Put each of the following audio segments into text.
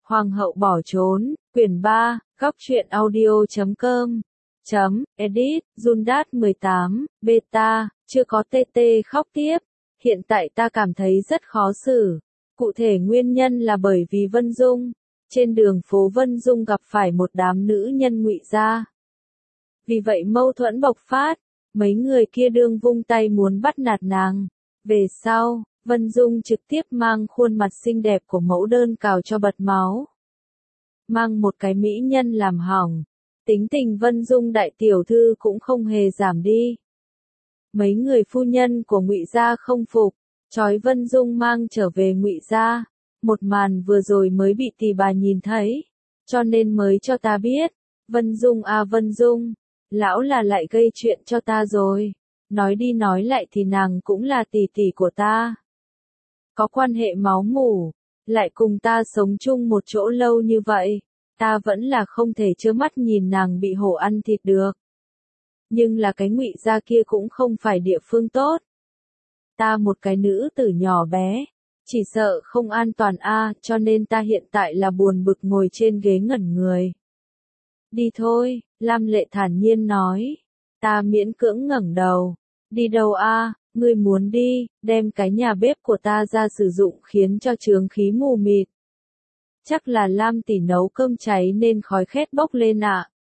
Hoàng hậu bỏ trốn, quyển 3, góc truyện audio.com. Edit, Jundat 18, beta, chưa có TT khóc tiếp. Hiện tại ta cảm thấy rất khó xử. Cụ thể nguyên nhân là bởi vì Vân Dung. Trên đường phố Vân Dung gặp phải một đám nữ nhân ngụy gia. Vì vậy mâu thuẫn bộc phát, mấy người kia đương vung tay muốn bắt nạt nàng. Về sau, Vân Dung trực tiếp mang khuôn mặt xinh đẹp của mẫu đơn cào cho bật máu. Mang một cái mỹ nhân làm hỏng. Tính tình Vân Dung đại tiểu thư cũng không hề giảm đi. Mấy người phu nhân của Ngụy gia không phục, trói Vân Dung mang trở về Ngụy gia. Một màn vừa rồi mới bị tỷ bà nhìn thấy, cho nên mới cho ta biết. Vân Dung à Vân Dung, lão là lại gây chuyện cho ta rồi. Nói đi nói lại thì nàng cũng là tỷ tỷ của ta. Có quan hệ máu mủ, lại cùng ta sống chung một chỗ lâu như vậy. Ta vẫn là không thể trơ mắt nhìn nàng bị hổ ăn thịt được. Nhưng là cái Ngụy gia kia cũng không phải địa phương tốt. Ta một cái nữ tử nhỏ bé, chỉ sợ không an toàn cho nên ta hiện tại là buồn bực ngồi trên ghế ngẩn người. Đi thôi, Lam Lệ thản nhiên nói. Ta miễn cưỡng ngẩng đầu. Đi đâu ngươi muốn đi, đem cái nhà bếp của ta ra sử dụng khiến cho chướng khí mù mịt. Chắc là Lam tỷ nấu cơm cháy nên khói khét bốc lên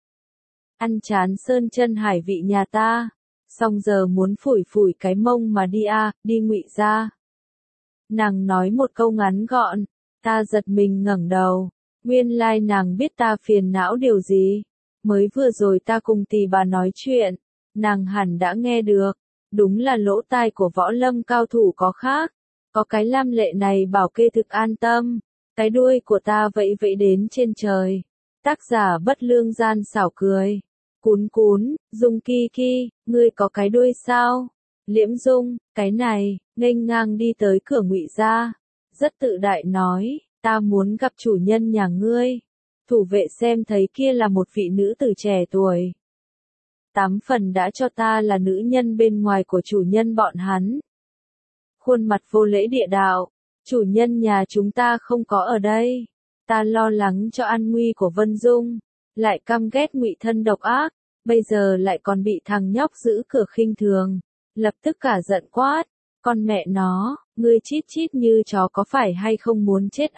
Ăn chán sơn chân hải vị nhà ta, xong giờ muốn phủi phủi cái mông mà đi đi Ngụy gia. Nàng nói một câu ngắn gọn, ta giật mình ngẩng đầu, nguyên lai nàng biết ta phiền não điều gì. Mới vừa rồi ta cùng tỷ bà nói chuyện, nàng hẳn đã nghe được, đúng là lỗ tai của võ lâm cao thủ có khác, có cái Lam Lệ này bảo kê thực an tâm. Cái đuôi của ta vẫy vẫy đến trên trời. Tác giả bất lương gian xảo cười. Cún cún, Dung ki ki, ngươi có cái đuôi sao? Liễm Dung, cái này, nghênh ngang đi tới cửa Ngụy gia. Rất tự đại nói, ta muốn gặp chủ nhân nhà ngươi. Thủ vệ xem thấy kia là một vị nữ tử trẻ tuổi. 8 phần đã cho ta là nữ nhân bên ngoài của chủ nhân bọn hắn. Khuôn mặt vô lễ địa đạo. Chủ nhân nhà chúng ta không có ở đây. Ta lo lắng cho an nguy của Vân Dung, lại căm ghét Ngụy thân độc ác, bây giờ lại còn bị thằng nhóc giữ cửa khinh thường, lập tức cả giận quát, con mẹ nó, ngươi chít chít như chó có phải hay không muốn chết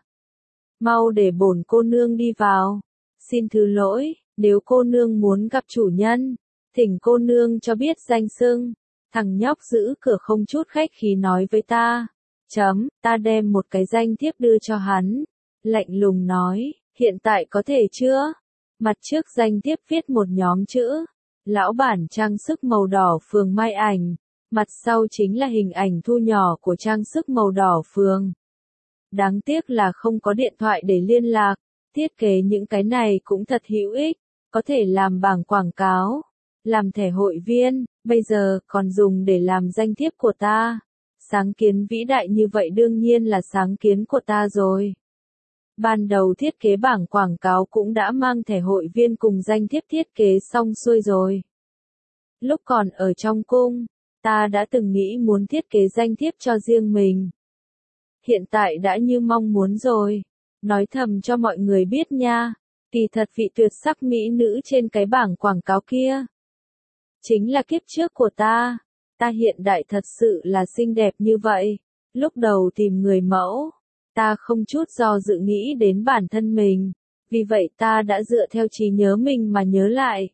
Mau để bổn cô nương đi vào. Xin thứ lỗi, nếu cô nương muốn gặp chủ nhân, thỉnh cô nương cho biết danh xưng. Thằng nhóc giữ cửa không chút khách khí nói với ta. Ta đem một cái danh thiếp đưa cho hắn. Lạnh lùng nói, hiện tại có thể chưa? Mặt trước danh thiếp viết một nhóm chữ. Lão bản trang sức màu đỏ phường Mai Ảnh. Mặt sau chính là hình ảnh thu nhỏ của trang sức màu đỏ phường. Đáng tiếc là không có điện thoại để liên lạc. Thiết kế những cái này cũng thật hữu ích. Có thể làm bảng quảng cáo, làm thẻ hội viên, bây giờ còn dùng để làm danh thiếp của ta. Sáng kiến vĩ đại như vậy đương nhiên là sáng kiến của ta rồi. Ban đầu thiết kế bảng quảng cáo cũng đã mang thẻ hội viên cùng danh thiếp thiết kế xong xuôi rồi. Lúc còn ở trong cung, ta đã từng nghĩ muốn thiết kế danh thiếp cho riêng mình. Hiện tại đã như mong muốn rồi. Nói thầm cho mọi người biết nha, kỳ thật vị tuyệt sắc mỹ nữ trên cái bảng quảng cáo kia chính là kiếp trước của ta. Ta hiện đại thật sự là xinh đẹp như vậy. Lúc đầu tìm người mẫu, ta không chút do dự nghĩ đến bản thân mình. Vì vậy ta đã dựa theo trí nhớ mình mà nhớ lại.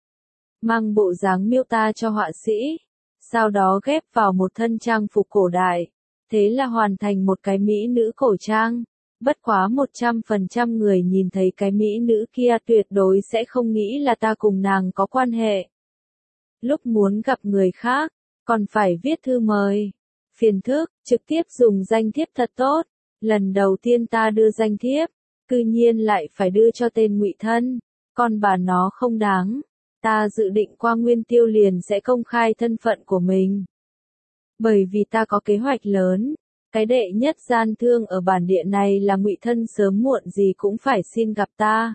Mang bộ dáng miêu ta cho họa sĩ. Sau đó ghép vào một thân trang phục cổ đại. Thế là hoàn thành một cái mỹ nữ cổ trang. Bất quá 100% người nhìn thấy cái mỹ nữ kia tuyệt đối sẽ không nghĩ là ta cùng nàng có quan hệ. Lúc muốn gặp người khác, còn phải viết thư mời. Phiền phức, trực tiếp dùng danh thiếp thật tốt. Lần đầu tiên ta đưa danh thiếp, cư nhiên lại phải đưa cho tên Ngụy thân. Con bà nó không đáng. Ta dự định qua Nguyên Tiêu liền sẽ công khai thân phận của mình. Bởi vì ta có kế hoạch lớn. Cái đệ nhất gian thương ở bản địa này là Ngụy thân sớm muộn gì cũng phải xin gặp ta.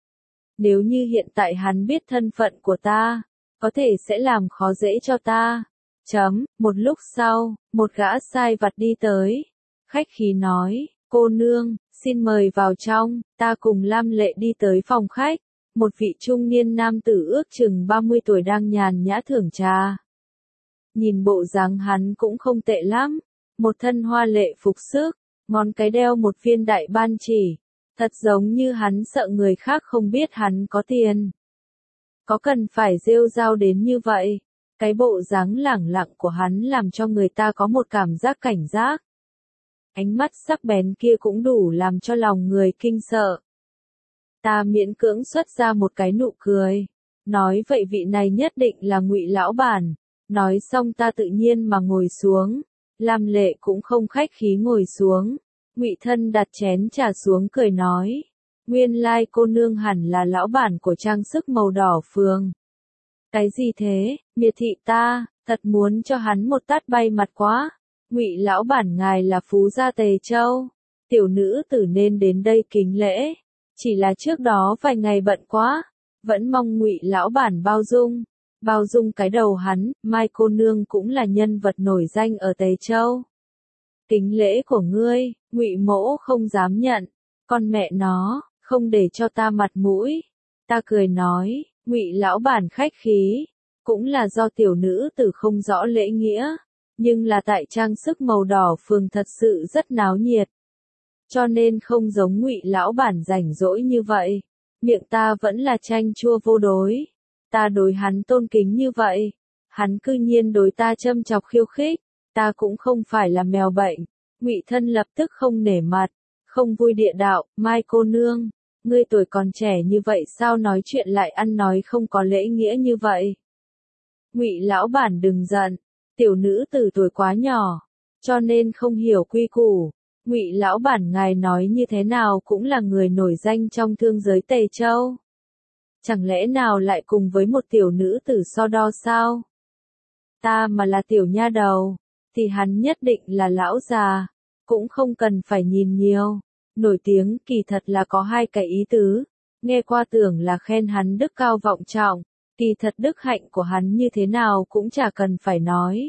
Nếu như hiện tại hắn biết thân phận của ta, có thể sẽ làm khó dễ cho ta. Một lúc sau, một gã sai vặt đi tới. Khách khí nói, cô nương, Xin mời vào trong, ta cùng Lam Lệ đi tới phòng khách. Một vị trung niên nam tử ước chừng 30 tuổi đang nhàn nhã thưởng trà. Nhìn bộ dáng hắn cũng không tệ lắm, một thân hoa lệ phục sức, ngón cái đeo một viên đại ban chỉ, thật giống như hắn sợ người khác không biết hắn có tiền. Có cần phải rêu rao đến như vậy? Cái bộ dáng lẳng lặng của hắn làm cho người ta có một cảm giác cảnh giác. Ánh mắt sắc bén kia cũng đủ làm cho lòng người kinh sợ. Ta miễn cưỡng xuất ra một cái nụ cười, nói vậy vị này nhất định là Ngụy lão bản. Nói xong ta tự nhiên mà ngồi xuống, Lam Lệ cũng không khách khí ngồi xuống. Ngụy Thân đặt chén trà xuống cười nói, nguyên lai cô nương hẳn là lão bản của trang sức màu đỏ phường. Cái gì thế, miệt thị ta, thật muốn cho hắn một tát bay mặt quá. Ngụy lão bản ngài là phú gia Tề Châu, tiểu nữ tử nên đến đây kính lễ. Chỉ là trước đó vài ngày bận quá, vẫn mong Ngụy lão bản bao dung. Bao dung cái đầu hắn, Mai cô nương cũng là nhân vật nổi danh ở Tề Châu. Kính lễ của ngươi, Ngụy mỗ không dám nhận, con mẹ nó, không để cho ta mặt mũi. Ta cười nói, Ngụy lão bản khách khí, cũng là do tiểu nữ tử không rõ lễ nghĩa, nhưng là tại trang sức màu đỏ phường thật sự rất náo nhiệt. Cho nên không giống Ngụy lão bản rảnh rỗi như vậy, miệng ta vẫn là chanh chua vô đối. Ta đối hắn tôn kính như vậy, hắn cư nhiên đối ta châm chọc khiêu khích, ta cũng không phải là mèo bệnh. Ngụy Thân lập tức không nể mặt, không vui địa đạo, Mai cô nương, ngươi tuổi còn trẻ như vậy sao nói chuyện lại ăn nói không có lễ nghĩa như vậy? Ngụy lão bản đừng giận, tiểu nữ tử tuổi quá nhỏ, cho nên không hiểu quy củ. Ngụy lão bản ngài nói như thế nào cũng là người nổi danh trong thương giới Tề Châu. Chẳng lẽ nào lại cùng với một tiểu nữ tử so đo sao? Ta mà là tiểu nha đầu, thì hắn nhất định là lão già, cũng không cần phải nhìn nhiều. Nổi tiếng kỳ thật là có hai cái ý tứ, nghe qua tưởng là khen hắn đức cao vọng trọng, kỳ thật đức hạnh của hắn như thế nào cũng chả cần phải nói.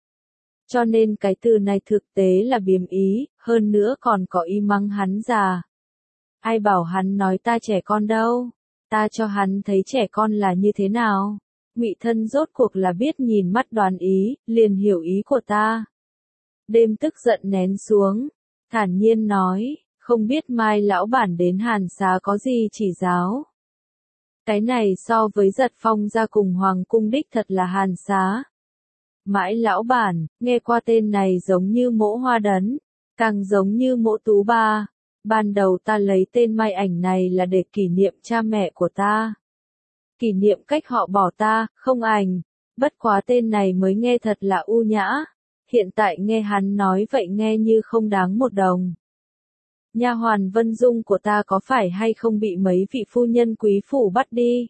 Cho nên cái từ này thực tế là biếm ý, hơn nữa còn có ý mắng hắn già. Ai bảo hắn nói ta trẻ con đâu, ta cho hắn thấy trẻ con là như thế nào. Ngụy Thân rốt cuộc là biết nhìn mắt đoán ý, liền hiểu ý của ta. Đêm tức giận nén xuống, thản nhiên nói, không biết Mai lão bản đến Hàn Xá có gì chỉ giáo. Cái này so với Giật Phong ra cùng Hoàng cung đích thật là Hàn Xá. Mãi lão bản, nghe qua tên này giống như Mỗ Hoa Đấn, càng giống như Mỗ Tú Ba. Ban đầu ta lấy tên Mai Ảnh này là để kỷ niệm cha mẹ của ta. Kỷ niệm cách họ bỏ ta, không Ảnh. Bất quá tên này mới nghe thật là u nhã. Hiện tại nghe hắn nói vậy nghe như không đáng một đồng. Nha hoàn Vân Dung của ta có phải hay không bị mấy vị phu nhân quý phủ bắt đi?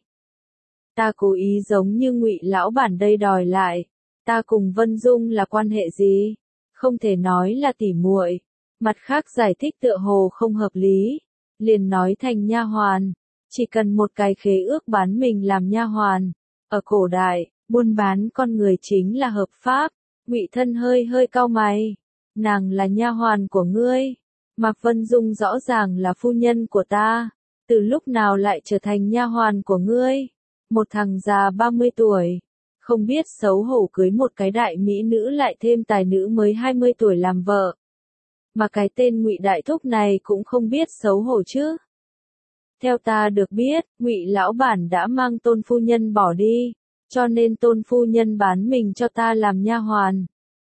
Ta cố ý giống như Ngụy lão bản đây đòi lại. Ta cùng Vân Dung là quan hệ gì? Không thể nói là tỉ muội. Mặt khác giải thích tựa hồ không hợp lý, liền nói thành nha hoàn, chỉ cần một cái khế ước bán mình làm nha hoàn. Ở cổ đại, buôn bán con người chính là hợp pháp. Ngụy Thân hơi hơi cau mày, nàng là nha hoàn của ngươi, Mạc Vân Dung rõ ràng là phu nhân của ta, từ lúc nào lại trở thành nha hoàn của ngươi? Một thằng già 30 tuổi, không biết xấu hổ cưới một cái đại mỹ nữ lại thêm tài nữ mới 20 tuổi làm vợ. Mà cái tên Ngụy đại thúc này cũng không biết xấu hổ chứ. Theo ta được biết, Ngụy lão bản đã mang Tôn phu nhân bỏ đi, cho nên Tôn phu nhân bán mình cho ta làm nha hoàn.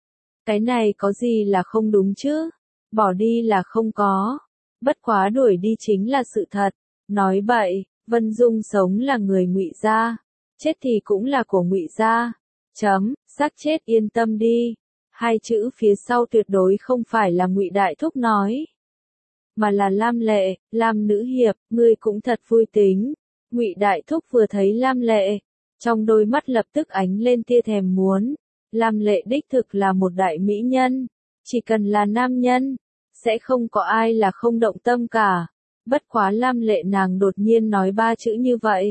Cái này có gì là không đúng chứ? Bỏ đi là không có, bất quá đuổi đi chính là sự thật. Nói bậy, Vân Dung sống là người Ngụy gia, chết thì cũng là của Ngụy gia. Xác chết yên tâm đi. Hai chữ phía sau tuyệt đối không phải là Ngụy đại thúc nói, mà là Lam Lệ. Lam nữ hiệp, ngươi cũng thật vui tính. Ngụy đại thúc vừa thấy Lam Lệ, trong đôi mắt lập tức ánh lên tia thèm muốn. Lam Lệ đích thực là một đại mỹ nhân, chỉ cần là nam nhân, sẽ không có ai là không động tâm cả. Bất quá Lam Lệ nàng đột nhiên nói ba chữ như vậy,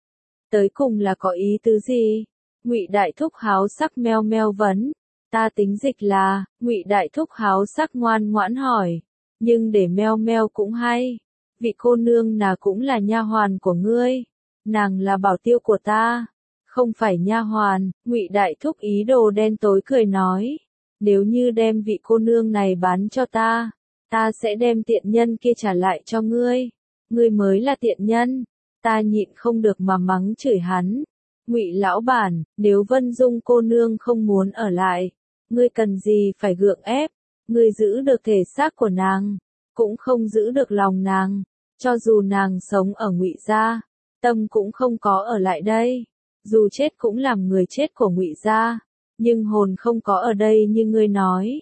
tới cùng là có ý tứ gì? Ngụy đại thúc háo sắc meo meo vấn. Ta tính dịch là, Ngụy đại thúc háo sắc ngoan ngoãn hỏi. nhưng để meo meo cũng hay. Vị cô nương nào cũng là nha hoàn của ngươi, nàng là bảo tiêu của ta, không phải nha hoàn. Ngụy Đại Thúc ý đồ đen tối cười nói, nếu như đem vị cô nương này bán cho ta, ta sẽ đem tiện nhân kia trả lại cho ngươi. Ngươi mới là tiện nhân. Ta nhịn không được mà mắng chửi hắn. Ngụy lão bản, nếu Vân Dung cô nương không muốn ở lại, ngươi cần gì phải gượng ép? Ngươi giữ được thể xác của nàng, cũng không giữ được lòng nàng. Cho dù nàng sống ở Ngụy gia, tâm cũng không có ở lại đây. Dù chết cũng làm người chết của Ngụy gia, nhưng hồn không có ở đây như ngươi nói.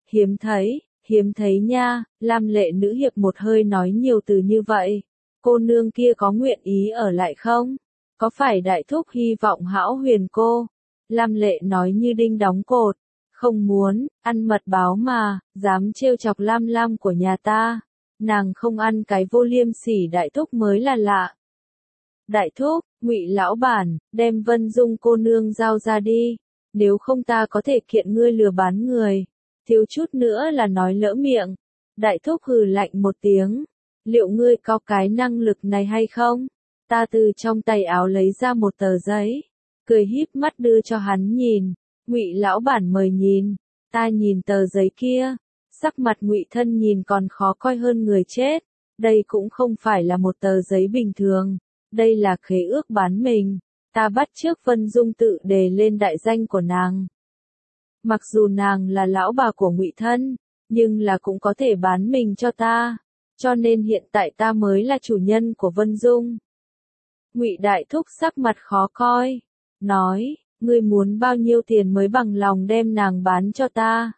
Hiếm thấy nha. Lam Lệ nữ hiệp một hơi nói nhiều từ như vậy. Cô nương kia có nguyện ý ở lại không? Có phải Đại Thúc hy vọng Hão Huyền cô? Lam Lệ nói như đinh đóng cột. Không muốn, ăn mật báo mà, dám trêu chọc Lam Lam của nhà ta. Nàng không ăn cái vô liêm sỉ Đại Thúc mới là lạ. Đại Thúc, Ngụy lão bản, đem Vân Dung cô nương giao ra đi. Nếu không ta có thể kiện ngươi lừa bán người. Thiếu chút nữa là nói lỡ miệng. Đại Thúc hừ lạnh một tiếng. Liệu ngươi có cái năng lực này hay không? Ta từ trong tay áo lấy ra một tờ giấy, cười híp mắt đưa cho hắn nhìn. Ngụy lão bản mời nhìn. Ta nhìn tờ giấy kia, sắc mặt Ngụy Thân nhìn còn khó coi hơn người chết. Đây cũng không phải là một tờ giấy bình thường, đây là khế ước bán mình. Ta bắt chước Vân Dung tự đề lên đại danh của nàng. Mặc dù nàng là lão bà của Ngụy Thân, nhưng là cũng có thể bán mình cho ta. Cho nên hiện tại ta mới là chủ nhân của Vân Dung. Ngụy Đại Thúc sắc mặt khó coi, nói, ngươi muốn bao nhiêu tiền mới bằng lòng đem nàng bán cho ta?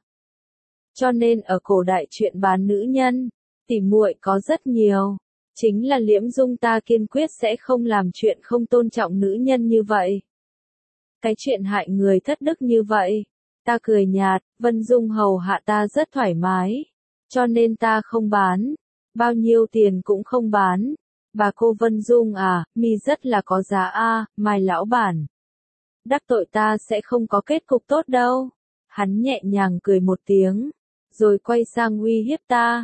Cho nên ở cổ đại chuyện bán nữ nhân, tỉ muội có rất nhiều. Chính là Liễm Dung ta kiên quyết sẽ không làm chuyện không tôn trọng nữ nhân như vậy. Cái chuyện hại người thất đức như vậy. Ta cười nhạt, Vân Dung hầu hạ ta rất thoải mái. Cho nên ta không bán. Bao nhiêu tiền cũng không bán. Bà cô Vân Dung à, mi rất là có giá a, Mai lão bản. Đắc tội ta sẽ không có kết cục tốt đâu. Hắn nhẹ nhàng cười một tiếng, rồi quay sang uy hiếp ta.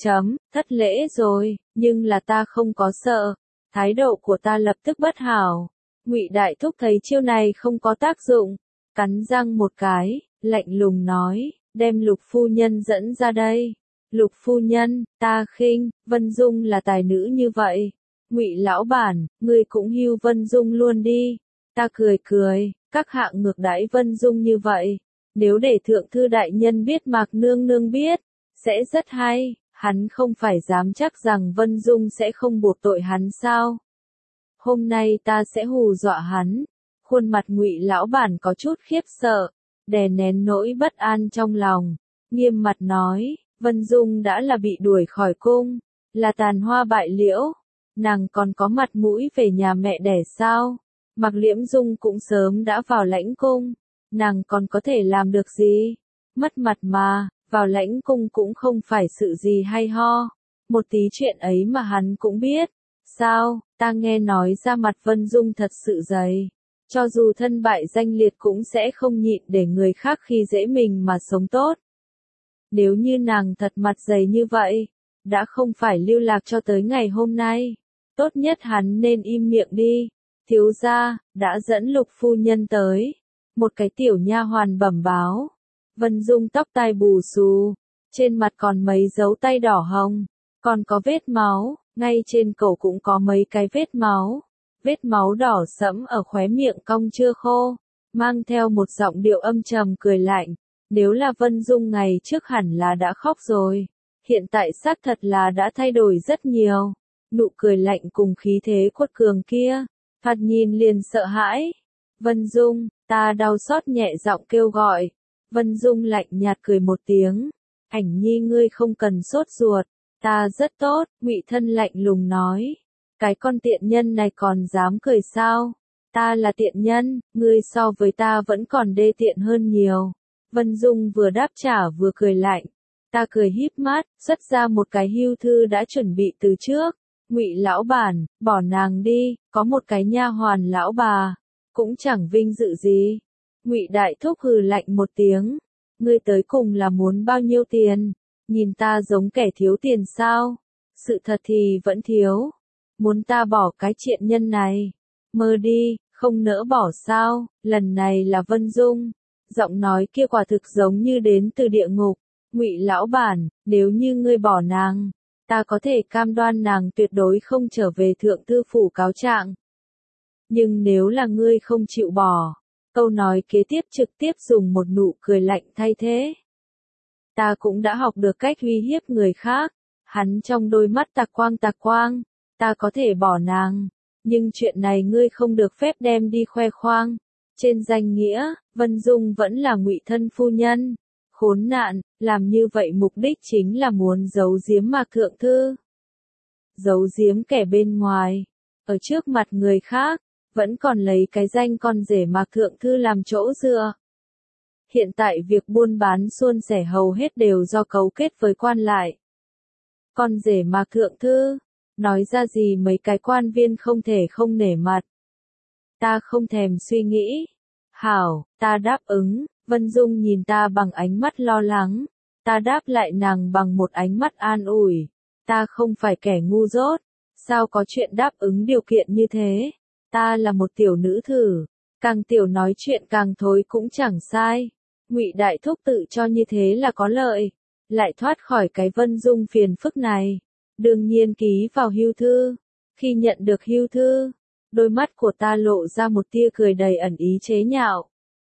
Thất lễ rồi, nhưng là ta không có sợ. Thái độ của ta lập tức bất hảo. Ngụy Đại Thúc thấy chiêu này không có tác dụng, cắn răng một cái, lạnh lùng nói, đem Lục phu nhân dẫn ra đây. Lục phu nhân, ta khinh, Vân Dung là tài nữ như vậy. Ngụy lão bản, ngươi cũng hưu Vân Dung luôn đi. Ta cười, các hạng ngược đãi Vân Dung như vậy. Nếu để thượng thư đại nhân biết Mạc nương nương biết, sẽ rất hay. Hắn không phải dám chắc rằng Vân Dung sẽ không buộc tội hắn sao? Hôm nay ta sẽ hù dọa hắn. Khuôn mặt Ngụy lão bản có chút khiếp sợ, đè nén nỗi bất an trong lòng, nghiêm mặt nói, Vân Dung đã là bị đuổi khỏi cung, là tàn hoa bại liễu, nàng còn có mặt mũi về nhà mẹ đẻ sao? Mạc Liễm Dung cũng sớm đã vào lãnh cung, nàng còn có thể làm được gì? Mất mặt mà, vào lãnh cung cũng không phải sự gì hay ho. Một tí chuyện ấy mà hắn cũng biết. Sao, ta nghe nói ra mặt Vân Dung thật sự dày. Cho dù thân bại danh liệt cũng sẽ không nhịn để người khác khi dễ mình mà sống tốt. Nếu như nàng thật mặt dày như vậy, đã không phải lưu lạc cho tới ngày hôm nay. Tốt nhất hắn nên im miệng đi. Thiếu gia, đã dẫn Lục phu nhân tới. Một cái tiểu nha hoàn bẩm báo. Vân Dung tóc tai bù xù, trên mặt còn mấy dấu tay đỏ hồng, còn có vết máu, ngay trên cổ cũng có mấy cái vết máu. Vết máu đỏ sẫm ở khóe miệng cong chưa khô, mang theo một giọng điệu âm trầm cười lạnh. Nếu là Vân Dung ngày trước hẳn là đã khóc rồi, hiện tại xác thật là đã thay đổi rất nhiều. Nụ cười lạnh cùng khí thế quật cường kia, thoạt nhìn liền sợ hãi. Vân Dung, ta đau xót nhẹ giọng kêu gọi. Vân Dung lạnh nhạt cười một tiếng, Ảnh Nhi ngươi không cần sốt ruột, ta rất tốt. Ngụy Thân lạnh lùng nói, cái con tiện nhân này còn dám cười sao? Ta là tiện nhân, ngươi so với ta vẫn còn đê tiện hơn nhiều. Vân Dung vừa đáp trả vừa cười lạnh, ta cười híp mắt, xuất ra một cái hưu thư đã chuẩn bị từ trước. Ngụy lão bản, bỏ nàng đi, có một cái nha hoàn lão bà, cũng chẳng vinh dự gì. Ngụy Đại Thúc hừ lạnh một tiếng, ngươi tới cùng là muốn bao nhiêu tiền? Nhìn ta giống kẻ thiếu tiền sao? Sự thật thì vẫn thiếu. Muốn ta bỏ cái triện nhân này? Mơ đi, không nỡ bỏ sao? Lần này là Vân Dung. Giọng nói kia quả thực giống như đến từ địa ngục. Ngụy lão bản, nếu như ngươi bỏ nàng, ta có thể cam đoan nàng tuyệt đối không trở về thượng thư phủ cáo trạng. Nhưng nếu là ngươi không chịu bỏ, câu nói kế tiếp trực tiếp dùng một nụ cười lạnh thay thế. Ta cũng đã học được cách uy hiếp người khác. Hắn trong đôi mắt tạc quang, ta có thể bỏ nàng, nhưng chuyện này ngươi không được phép đem đi khoe khoang. Trên danh nghĩa, Vân Dung vẫn là Ngụy thân phu nhân. Khốn nạn, làm như vậy mục đích chính là muốn giấu giếm Mạc thượng thư. Giấu giếm kẻ bên ngoài, ở trước mặt người khác, vẫn còn lấy cái danh con rể Mạc thượng thư làm chỗ dựa. Hiện tại việc buôn bán suôn sẻ hầu hết đều do cấu kết với quan lại. Con rể Mạc thượng thư, nói ra gì mấy cái quan viên không thể không nể mặt. Ta không thèm suy nghĩ. Hảo, ta đáp ứng. Vân Dung nhìn ta bằng ánh mắt lo lắng. Ta đáp lại nàng bằng một ánh mắt an ủi. Ta không phải kẻ ngu dốt. Sao có chuyện đáp ứng điều kiện như thế? Ta là một tiểu nữ thử. Càng tiểu nói chuyện càng thối cũng chẳng sai. Ngụy đại thúc tự cho như thế là có lợi. Lại thoát khỏi cái Vân Dung phiền phức này. Đương nhiên ký vào hưu thư. Khi nhận được hưu thư, đôi mắt của ta lộ ra một tia cười đầy ẩn ý chế nhạo.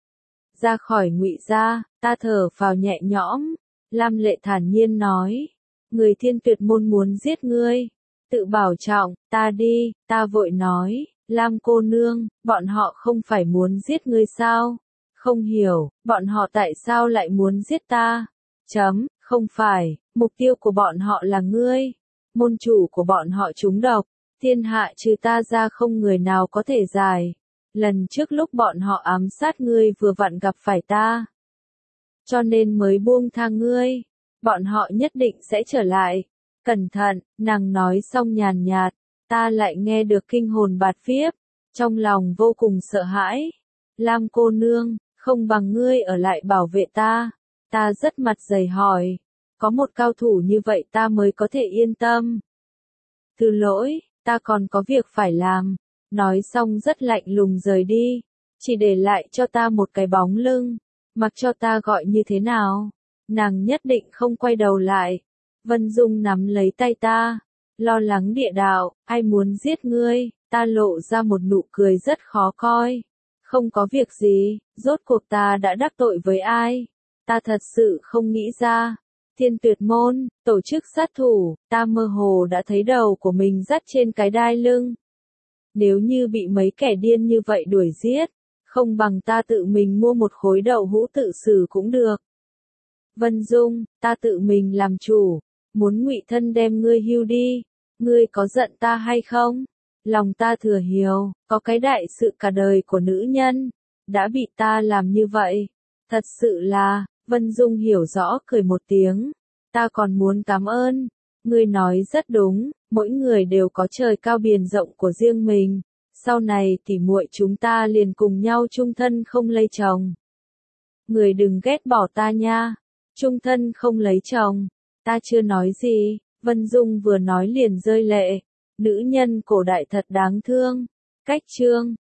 Ra khỏi Ngụy gia, ta thở phào nhẹ nhõm. Lam Lệ thản nhiên nói, người Thiên Tuyệt môn muốn giết ngươi. Tự bảo trọng, ta đi. Ta vội nói, Lam cô nương, bọn họ không phải muốn giết ngươi sao? Không hiểu, bọn họ tại sao lại muốn giết ta? Không phải, mục tiêu của bọn họ là ngươi. Môn chủ của bọn họ trúng độc. Thiên hạ trừ ta ra không người nào có thể giải. Lần trước lúc bọn họ ám sát ngươi vừa vặn gặp phải ta. Cho nên mới buông tha ngươi. Bọn họ nhất định sẽ trở lại. Cẩn thận, nàng nói xong nhàn nhạt. Ta lại nghe được kinh hồn bạt vía. Trong lòng vô cùng sợ hãi. Lam cô nương, không bằng ngươi ở lại bảo vệ ta. Ta rất mặt dày hỏi. Có một cao thủ như vậy ta mới có thể yên tâm. Thứ lỗi, ta còn có việc phải làm. Nói xong rất lạnh lùng rời đi. Chỉ để lại cho ta một cái bóng lưng. Mặc cho ta gọi như thế nào. Nàng nhất định không quay đầu lại. Vân Dung nắm lấy tay ta. Lo lắng địa đạo, ai muốn giết ngươi. Ta lộ ra một nụ cười rất khó coi. Không có việc gì, rốt cuộc ta đã đắc tội với ai. Ta thật sự không nghĩ ra. Thiên Tuyệt môn, tổ chức sát thủ, ta mơ hồ đã thấy đầu của mình dắt trên cái đai lưng. Nếu như bị mấy kẻ điên như vậy đuổi giết, không bằng ta tự mình mua một khối đậu hũ tự xử cũng được. Vân Dung, ta tự mình làm chủ, muốn Ngụy thân đem ngươi hưu đi, ngươi có giận ta hay không? Lòng ta thừa hiểu, có cái đại sự cả đời của nữ nhân, đã bị ta làm như vậy. Thật sự là, Vân Dung hiểu rõ cười một tiếng. Ta còn muốn cảm ơn. Ngươi nói rất đúng, mỗi người đều có trời cao biển rộng của riêng mình. Sau này tỉ muội chúng ta liền cùng nhau chung thân không lấy chồng. Người đừng ghét bỏ ta nha. Chung thân không lấy chồng. Ta chưa nói gì. Vân Dung vừa nói liền rơi lệ. Nữ nhân cổ đại thật đáng thương. Cách chương